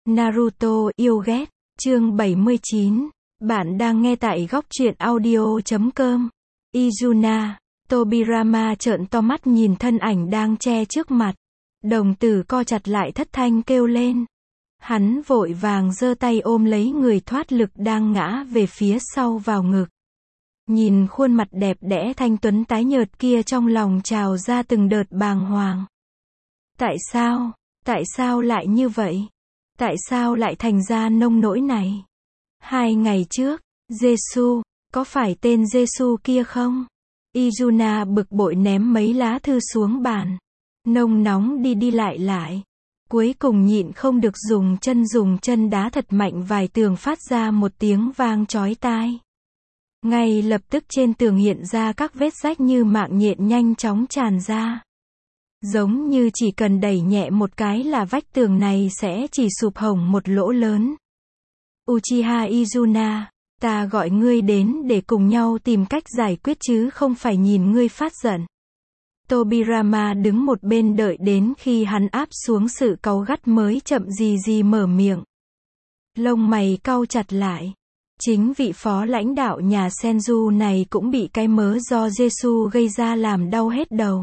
Naruto yêu ghét, chương 79. Bạn đang nghe tại góc truyện audio.com. Izuna, Tobirama trợn to mắt nhìn thân ảnh đang che trước mặt. Đồng tử co chặt lại thất thanh kêu lên. Hắn vội vàng giơ tay ôm lấy người thoát lực đang ngã về phía sau vào ngực. Nhìn khuôn mặt đẹp đẽ thanh tuấn tái nhợt kia, trong lòng trào ra từng đợt bàng hoàng. Tại sao lại như vậy? Tại sao lại thành ra nông nỗi này? 2 ngày trước, Jesu, có phải tên Jesu kia không? Izuna bực bội ném mấy lá thư xuống bàn. Nông nóng đi lại. Cuối cùng nhịn không được dùng chân đá thật mạnh vài tường, phát ra một tiếng vang chói tai. Ngay lập tức trên tường hiện ra các vết rách như mạng nhện nhanh chóng tràn ra. Giống như chỉ cần đẩy nhẹ một cái là vách tường này sẽ chỉ sụp hổng một lỗ lớn. Uchiha Izuna, ta gọi ngươi đến để cùng nhau tìm cách giải quyết chứ không phải nhìn ngươi phát giận. Tobirama đứng một bên đợi đến khi hắn áp xuống sự cáu gắt mới chậm gì mở miệng. Lông mày cau chặt lại. Chính vị phó lãnh đạo nhà Senju này cũng bị cái mớ do Jesu gây ra làm đau hết đầu.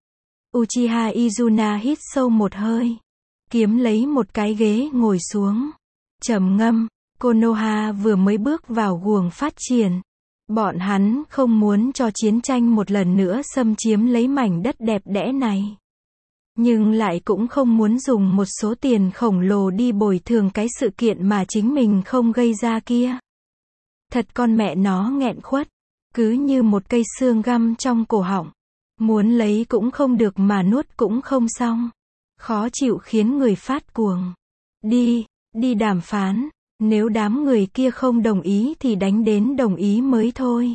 Uchiha Izuna hít sâu một hơi. Kiếm lấy một cái ghế ngồi xuống. Trầm ngâm, Konoha vừa mới bước vào guồng phát triển. Bọn hắn không muốn cho chiến tranh một lần nữa xâm chiếm lấy mảnh đất đẹp đẽ này. Nhưng lại cũng không muốn dùng một số tiền khổng lồ đi bồi thường cái sự kiện mà chính mình không gây ra kia. Thật con mẹ nó nghẹn khuất. Cứ như một cây xương găm trong cổ họng. Muốn lấy cũng không được mà nuốt cũng không xong. Khó chịu khiến người phát cuồng. Đi đàm phán. Nếu đám người kia không đồng ý thì đánh đến đồng ý mới thôi.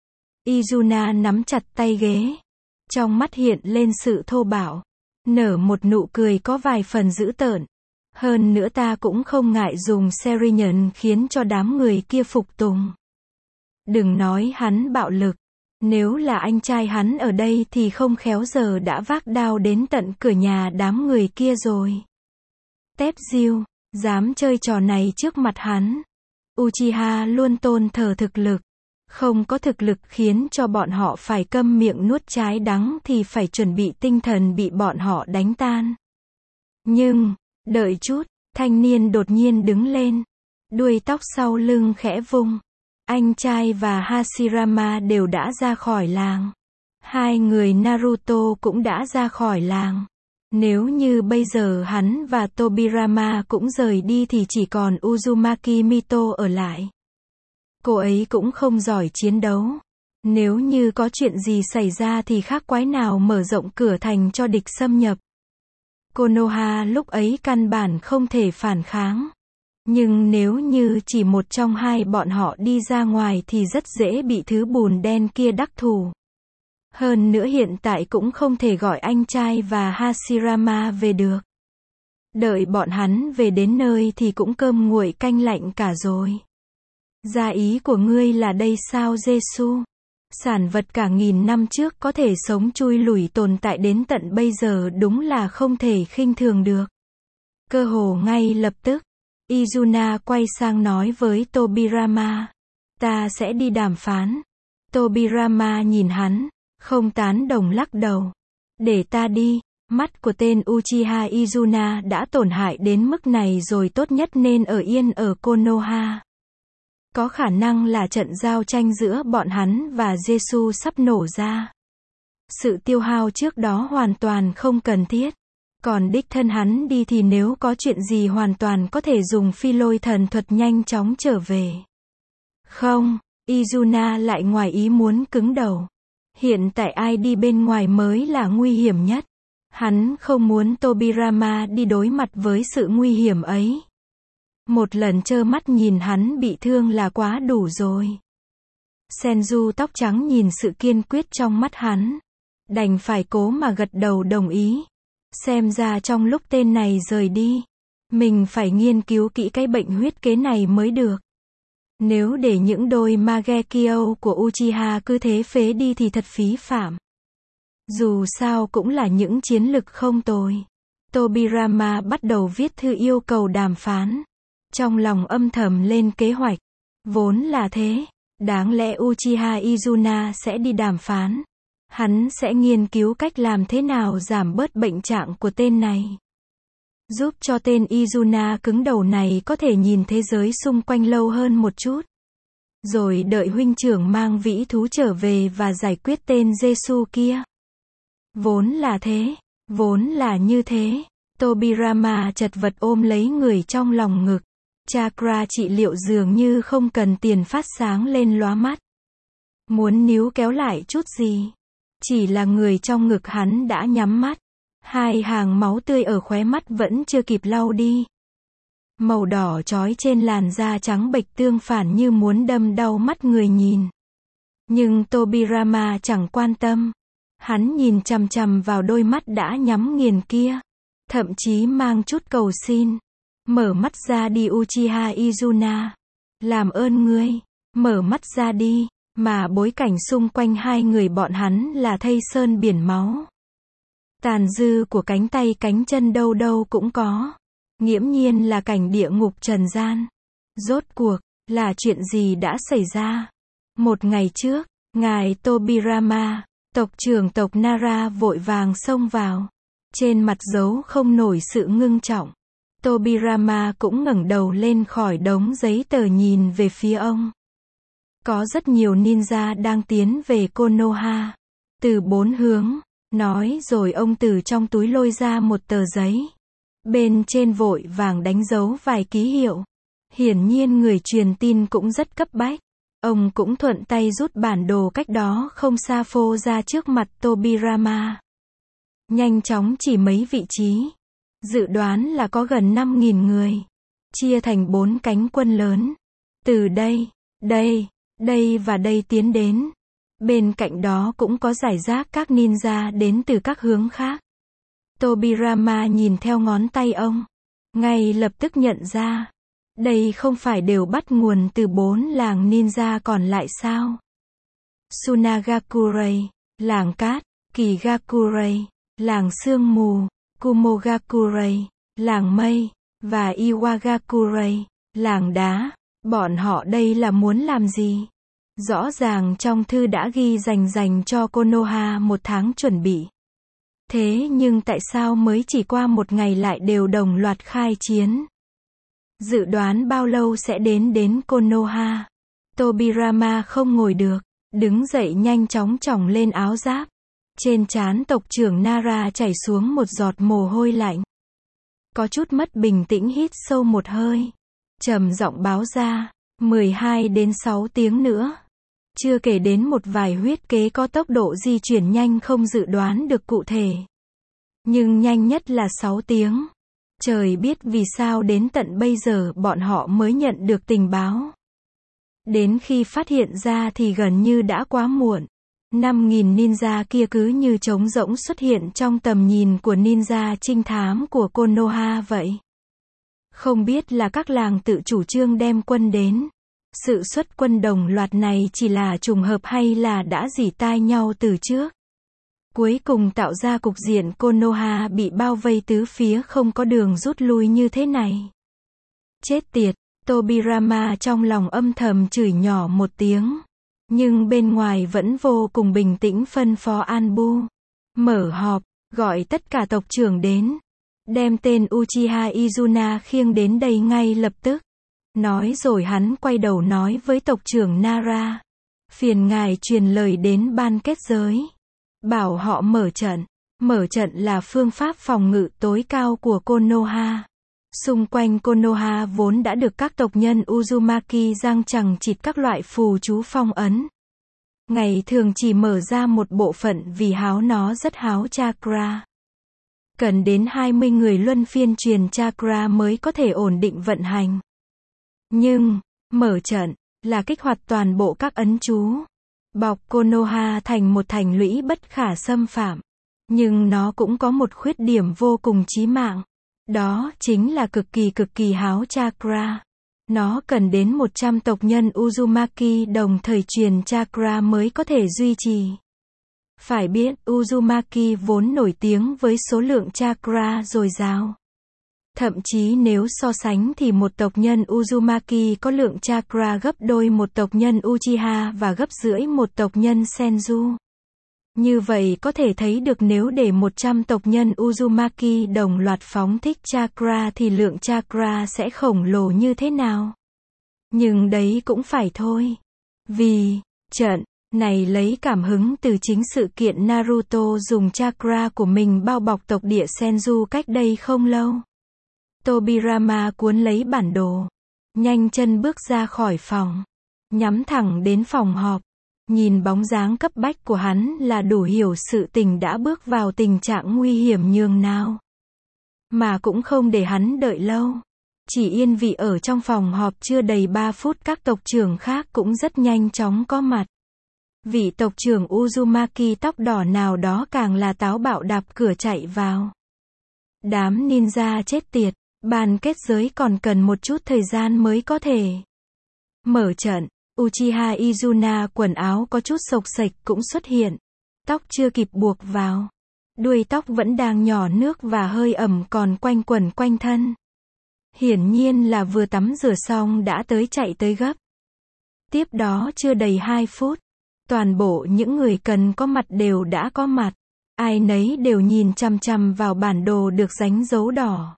Izuna nắm chặt tay ghế. Trong mắt hiện lên sự thô bạo. Nở một nụ cười có vài phần dữ tợn. Hơn nữa ta cũng không ngại dùng Serinyun khiến cho đám người kia phục tùng. Đừng nói hắn bạo lực. Nếu là anh trai hắn ở đây thì không khéo giờ đã vác đao đến tận cửa nhà đám người kia rồi. Tép diêu, dám chơi trò này trước mặt hắn. Uchiha luôn tôn thờ thực lực. Không có thực lực khiến cho bọn họ phải câm miệng nuốt trái đắng thì phải chuẩn bị tinh thần bị bọn họ đánh tan. Nhưng, đợi chút, thanh niên đột nhiên đứng lên. Đuôi tóc sau lưng khẽ vung. Anh trai và Hashirama đều đã ra khỏi làng. 2 người Naruto cũng đã ra khỏi làng. Nếu như bây giờ hắn và Tobirama cũng rời đi thì chỉ còn Uzumaki Mito ở lại. Cô ấy cũng không giỏi chiến đấu. Nếu như có chuyện gì xảy ra thì khác quái nào mở rộng cửa thành cho địch xâm nhập. Konoha lúc ấy căn bản không thể phản kháng. Nhưng nếu như chỉ một trong hai bọn họ đi ra ngoài thì rất dễ bị thứ bùn đen kia đắc thủ. Hơn nữa hiện tại cũng không thể gọi anh trai và Hashirama về được. Đợi bọn hắn về đến nơi thì cũng cơm nguội canh lạnh cả rồi. Gia ý của ngươi là đây sao Jesu? Sản vật cả nghìn năm trước có thể sống chui lủi tồn tại đến tận bây giờ đúng là không thể khinh thường được. Cơ hồ ngay lập tức, Izuna quay sang nói với Tobirama. Ta sẽ đi đàm phán. Tobirama nhìn hắn, không tán đồng lắc đầu. Để ta đi. Mắt của tên Uchiha Izuna đã tổn hại đến mức này rồi, tốt nhất nên ở yên ở Konoha. Có khả năng là trận giao tranh giữa bọn hắn và Jesu sắp nổ ra. Sự tiêu hao trước đó hoàn toàn không cần thiết. Còn đích thân hắn đi thì nếu có chuyện gì hoàn toàn có thể dùng phi lôi thần thuật nhanh chóng trở về. Không, Izuna lại ngoài ý muốn cứng đầu. Hiện tại ai đi bên ngoài mới là nguy hiểm nhất. Hắn không muốn Tobirama đi đối mặt với sự nguy hiểm ấy. Một lần trơ mắt nhìn hắn bị thương là quá đủ rồi. Senju tóc trắng nhìn sự kiên quyết trong mắt hắn. Đành phải cố mà gật đầu đồng ý. Xem ra trong lúc tên này rời đi, mình phải nghiên cứu kỹ cái bệnh huyết kế này mới được. Nếu để những đôi Mangekyo của Uchiha cứ thế phế đi thì thật phí phạm. Dù sao cũng là những chiến lực không tồi. Tobirama bắt đầu viết thư yêu cầu đàm phán. Trong lòng âm thầm lên kế hoạch. Vốn là thế. Đáng lẽ Uchiha Izuna sẽ đi đàm phán. Hắn sẽ nghiên cứu cách làm thế nào giảm bớt bệnh trạng của tên này. Giúp cho tên Izuna cứng đầu này có thể nhìn thế giới xung quanh lâu hơn một chút. Rồi đợi huynh trưởng mang vĩ thú trở về và giải quyết tên Jesu kia. Vốn là thế. Vốn là như thế. Tobirama chật vật ôm lấy người trong lòng ngực. Chakra trị liệu dường như không cần tiền phát sáng lên lóa mắt. Muốn níu kéo lại chút gì. Chỉ là người trong ngực hắn đã nhắm mắt. Hai hàng máu tươi ở khóe mắt vẫn chưa kịp lau đi. Màu đỏ chói trên làn da trắng bệch tương phản như muốn đâm đau mắt người nhìn. Nhưng Tobirama chẳng quan tâm. Hắn nhìn chằm chằm vào đôi mắt đã nhắm nghiền kia. Thậm chí mang chút cầu xin. Mở mắt ra đi Uchiha Izuna. Làm ơn ngươi. Mở mắt ra đi. Mà bối cảnh xung quanh hai người bọn hắn là thây sơn biển máu. Tàn dư của cánh tay cánh chân đâu đâu cũng có. Nghiễm nhiên là cảnh địa ngục trần gian. Rốt cuộc, là chuyện gì đã xảy ra? Một ngày trước, ngài Tobirama, tộc trưởng tộc Nara vội vàng xông vào. Trên mặt giấu không nổi sự ngưng trọng. Tobirama cũng ngẩng đầu lên khỏi đống giấy tờ nhìn về phía ông. Có rất nhiều ninja đang tiến về Konoha. Từ 4 hướng. Nói rồi ông từ trong túi lôi ra một tờ giấy. Bên trên vội vàng đánh dấu vài ký hiệu. Hiển nhiên người truyền tin cũng rất cấp bách. Ông cũng thuận tay rút bản đồ cách đó không xa phô ra trước mặt Tobirama. Nhanh chóng chỉ mấy vị trí. Dự đoán là có gần 5.000 người. Chia thành 4 cánh quân lớn. Từ đây, đây và đây tiến đến. Bên cạnh đó cũng có rải rác các ninja đến từ các hướng khác. Tobirama nhìn theo ngón tay ông. Ngay lập tức nhận ra. Đây không phải đều bắt nguồn từ 4 làng ninja còn lại sao? Sunagakurai, làng cát, Kigakurai, làng sương mù, Kumogakurai, làng mây, và Iwagakurai, làng đá. Bọn họ đây là muốn làm gì? Rõ ràng trong thư đã ghi dành cho Konoha 1 tháng chuẩn bị. Thế nhưng tại sao mới chỉ qua 1 ngày lại đều đồng loạt khai chiến? Dự đoán bao lâu sẽ đến Konoha? Tobirama không ngồi được, đứng dậy nhanh chóng chỏng lên áo giáp. Trên trán tộc trưởng Nara chảy xuống một giọt mồ hôi lạnh. Có chút mất bình tĩnh hít sâu một hơi. Trầm giọng báo ra, 12 đến 6 tiếng nữa. Chưa kể đến một vài huyết kế có tốc độ di chuyển nhanh không dự đoán được cụ thể. Nhưng nhanh nhất là 6 tiếng. Trời biết vì sao đến tận bây giờ bọn họ mới nhận được tình báo. Đến khi phát hiện ra thì gần như đã quá muộn. 5.000 ninja kia cứ như trống rỗng xuất hiện trong tầm nhìn của ninja trinh thám của Konoha vậy. Không biết là các làng tự chủ trương đem quân đến. Sự xuất quân đồng loạt này chỉ là trùng hợp hay là đã rỉ tai nhau từ trước. Cuối cùng tạo ra cục diện Konoha bị bao vây tứ phía không có đường rút lui như thế này. Chết tiệt, Tobirama trong lòng âm thầm chửi nhỏ một tiếng. Nhưng bên ngoài vẫn vô cùng bình tĩnh phân phó Anbu. Mở họp, gọi tất cả tộc trưởng đến. Đem tên Uchiha Izuna khiêng đến đây ngay lập tức. Nói rồi hắn quay đầu nói với tộc trưởng Nara. Phiền ngài truyền lời đến ban kết giới. Bảo họ mở trận. Mở trận là phương pháp phòng ngự tối cao của Konoha. Xung quanh Konoha vốn đã được các tộc nhân Uzumaki giăng chằng chịt các loại phù chú phong ấn. Ngày thường chỉ mở ra một bộ phận vì nó rất háo chakra. Cần đến 20 người luân phiên truyền chakra mới có thể ổn định vận hành. Nhưng, mở trận, là kích hoạt toàn bộ các ấn chú. Bọc Konoha thành một thành lũy bất khả xâm phạm. Nhưng nó cũng có một khuyết điểm vô cùng chí mạng. Đó chính là cực kỳ háo chakra. Nó cần đến 100 tộc nhân Uzumaki đồng thời truyền chakra mới có thể duy trì. Phải biết, Uzumaki vốn nổi tiếng với số lượng chakra dồi dào. Thậm chí nếu so sánh thì một tộc nhân Uzumaki có lượng chakra gấp đôi một tộc nhân Uchiha và gấp rưỡi một tộc nhân Senju. Như vậy có thể thấy được nếu để 100 tộc nhân Uzumaki đồng loạt phóng thích chakra thì lượng chakra sẽ khổng lồ như thế nào. Nhưng đấy cũng phải thôi. Vì, trận này lấy cảm hứng từ chính sự kiện Naruto dùng chakra của mình bao bọc tộc địa Senju cách đây không lâu. Tobirama cuốn lấy bản đồ. Nhanh chân bước ra khỏi phòng. Nhắm thẳng đến phòng họp. Nhìn bóng dáng cấp bách của hắn là đủ hiểu sự tình đã bước vào tình trạng nguy hiểm nhường nào. Mà cũng không để hắn đợi lâu. Chỉ yên vị ở trong phòng họp chưa đầy 3 phút các tộc trưởng khác cũng rất nhanh chóng có mặt. Vị tộc trưởng Uzumaki tóc đỏ nào đó càng là táo bạo đạp cửa chạy vào. Đám ninja chết tiệt, bàn kết giới còn cần một chút thời gian mới có thể mở trận. Uchiha Izuna quần áo có chút xộc xệch cũng xuất hiện. Tóc chưa kịp buộc vào. Đuôi tóc vẫn đang nhỏ nước và hơi ẩm còn quanh quẩn quanh thân. Hiển nhiên là vừa tắm rửa xong đã chạy tới gấp. Tiếp đó chưa đầy 2 phút. Toàn bộ những người cần có mặt đều đã có mặt. Ai nấy đều nhìn chằm chằm vào bản đồ được đánh dấu đỏ.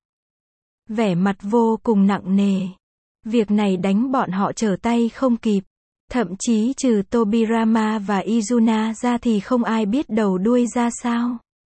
Vẻ mặt vô cùng nặng nề. Việc này đánh bọn họ trở tay không kịp. Thậm chí trừ Tobirama và Izuna ra thì không ai biết đầu đuôi ra sao.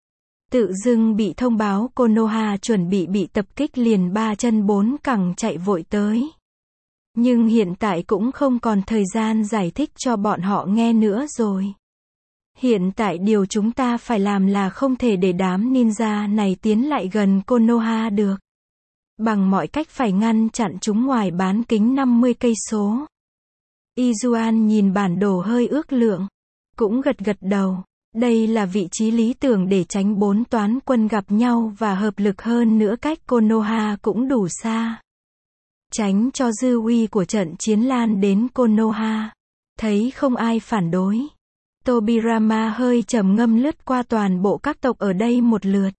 Tự dưng bị thông báo Konoha chuẩn bị tập kích liền 3 chân 4 cẳng chạy vội tới. Nhưng hiện tại cũng không còn thời gian giải thích cho bọn họ nghe nữa rồi. Hiện tại điều chúng ta phải làm là không thể để đám ninja này tiến lại gần Konoha được. Bằng mọi cách phải ngăn chặn chúng ngoài bán kính 50 cây số. Izuan nhìn bản đồ hơi ước lượng. Cũng gật đầu. Đây là vị trí lý tưởng để tránh 4 toán quân gặp nhau và hợp lực hơn nữa cách Konoha cũng đủ xa. Tránh cho dư uy của trận chiến lan đến Konoha. Thấy không ai phản đối. Tobirama hơi trầm ngâm lướt qua toàn bộ các tộc ở đây một lượt.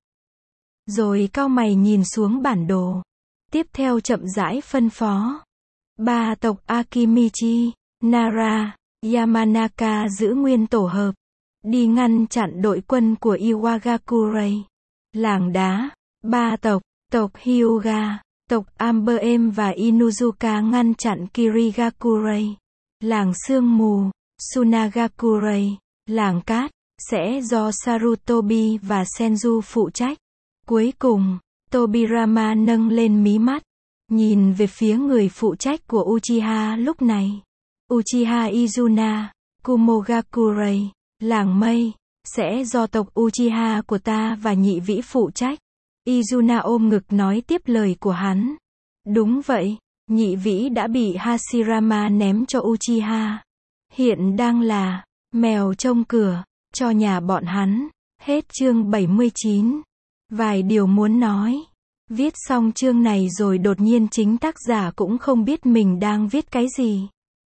Rồi cau mày nhìn xuống bản đồ. Tiếp theo chậm rãi phân phó. 3 tộc Akimichi, Nara, Yamanaka giữ nguyên tổ hợp. Đi ngăn chặn đội quân của Iwagakure. Làng đá, 3 tộc Hyuga, tộc Amber và Inuzuka ngăn chặn Kirigakure. Làng sương mù, Sunagakure. Làng cát, sẽ do Sarutobi và Senju phụ trách. Cuối cùng, Tobirama nâng lên mí mắt. Nhìn về phía người phụ trách của Uchiha lúc này. Uchiha Izuna, Kumogakure. Làng mây, sẽ do tộc Uchiha của ta và nhị vĩ phụ trách. Izuna ôm ngực nói tiếp lời của hắn. Đúng vậy, nhị vĩ đã bị Hashirama ném cho Uchiha. Hiện đang là mèo trông cửa cho nhà bọn hắn. Hết chương 79. Vài điều muốn nói. Viết xong chương này rồi đột nhiên chính tác giả cũng không biết mình đang viết cái gì.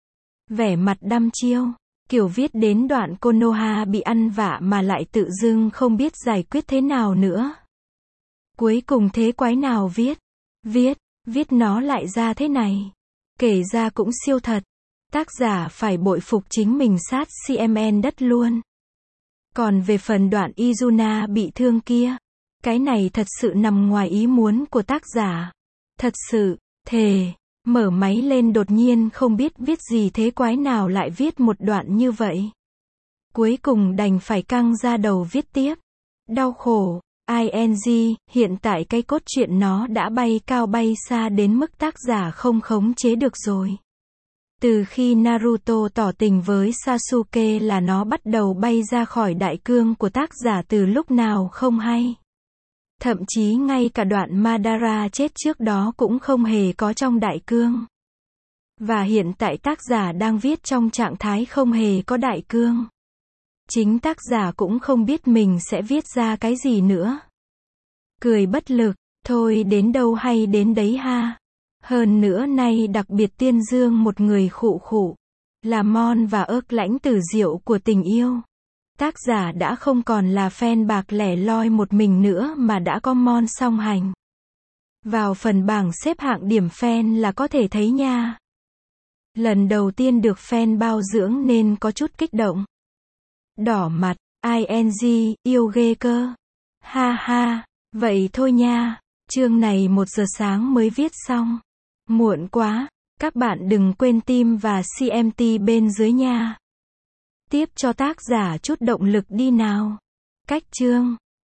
Vẻ mặt đăm chiêu. Kiểu viết đến đoạn Konoha bị ăn vạ mà lại tự dưng không biết giải quyết thế nào nữa. Cuối cùng thế quái nào viết nó lại ra thế này. Kể ra cũng siêu thật. Tác giả phải bội phục chính mình sát CMN đất luôn. Còn về phần đoạn Izuna bị thương kia, cái này thật sự nằm ngoài ý muốn của tác giả. Thật sự, thề. Mở máy lên đột nhiên không biết viết gì thế quái nào lại viết một đoạn như vậy. Cuối cùng đành phải căng ra đầu viết tiếp. Đau khổ, ing, hiện tại cái cốt truyện nó đã bay cao bay xa đến mức tác giả không khống chế được rồi. Từ khi Naruto tỏ tình với Sasuke là nó bắt đầu bay ra khỏi đại cương của tác giả từ lúc nào không hay. Thậm chí ngay cả đoạn Madara chết trước đó cũng không hề có trong đại cương. Và hiện tại tác giả đang viết trong trạng thái không hề có đại cương. Chính tác giả cũng không biết mình sẽ viết ra cái gì nữa. Cười bất lực, thôi đến đâu hay đến đấy ha. Hơn nữa nay đặc biệt tuyên dương một người khụ khụ. Là Mon và ớt lãnh tử diệu của tình yêu. Tác giả đã không còn là fan bạc lẻ loi một mình nữa mà đã có Mon song hành. Vào phần bảng xếp hạng điểm fan là có thể thấy nha. Lần đầu tiên được fan bao dưỡng nên có chút kích động. Đỏ mặt, ing, yêu ghê cơ. Ha ha, vậy thôi nha. Chương này 1 giờ sáng mới viết xong. Muộn quá, các bạn đừng quên tim và CMT bên dưới nha. Tiếp cho tác giả chút động lực đi nào. Cách chương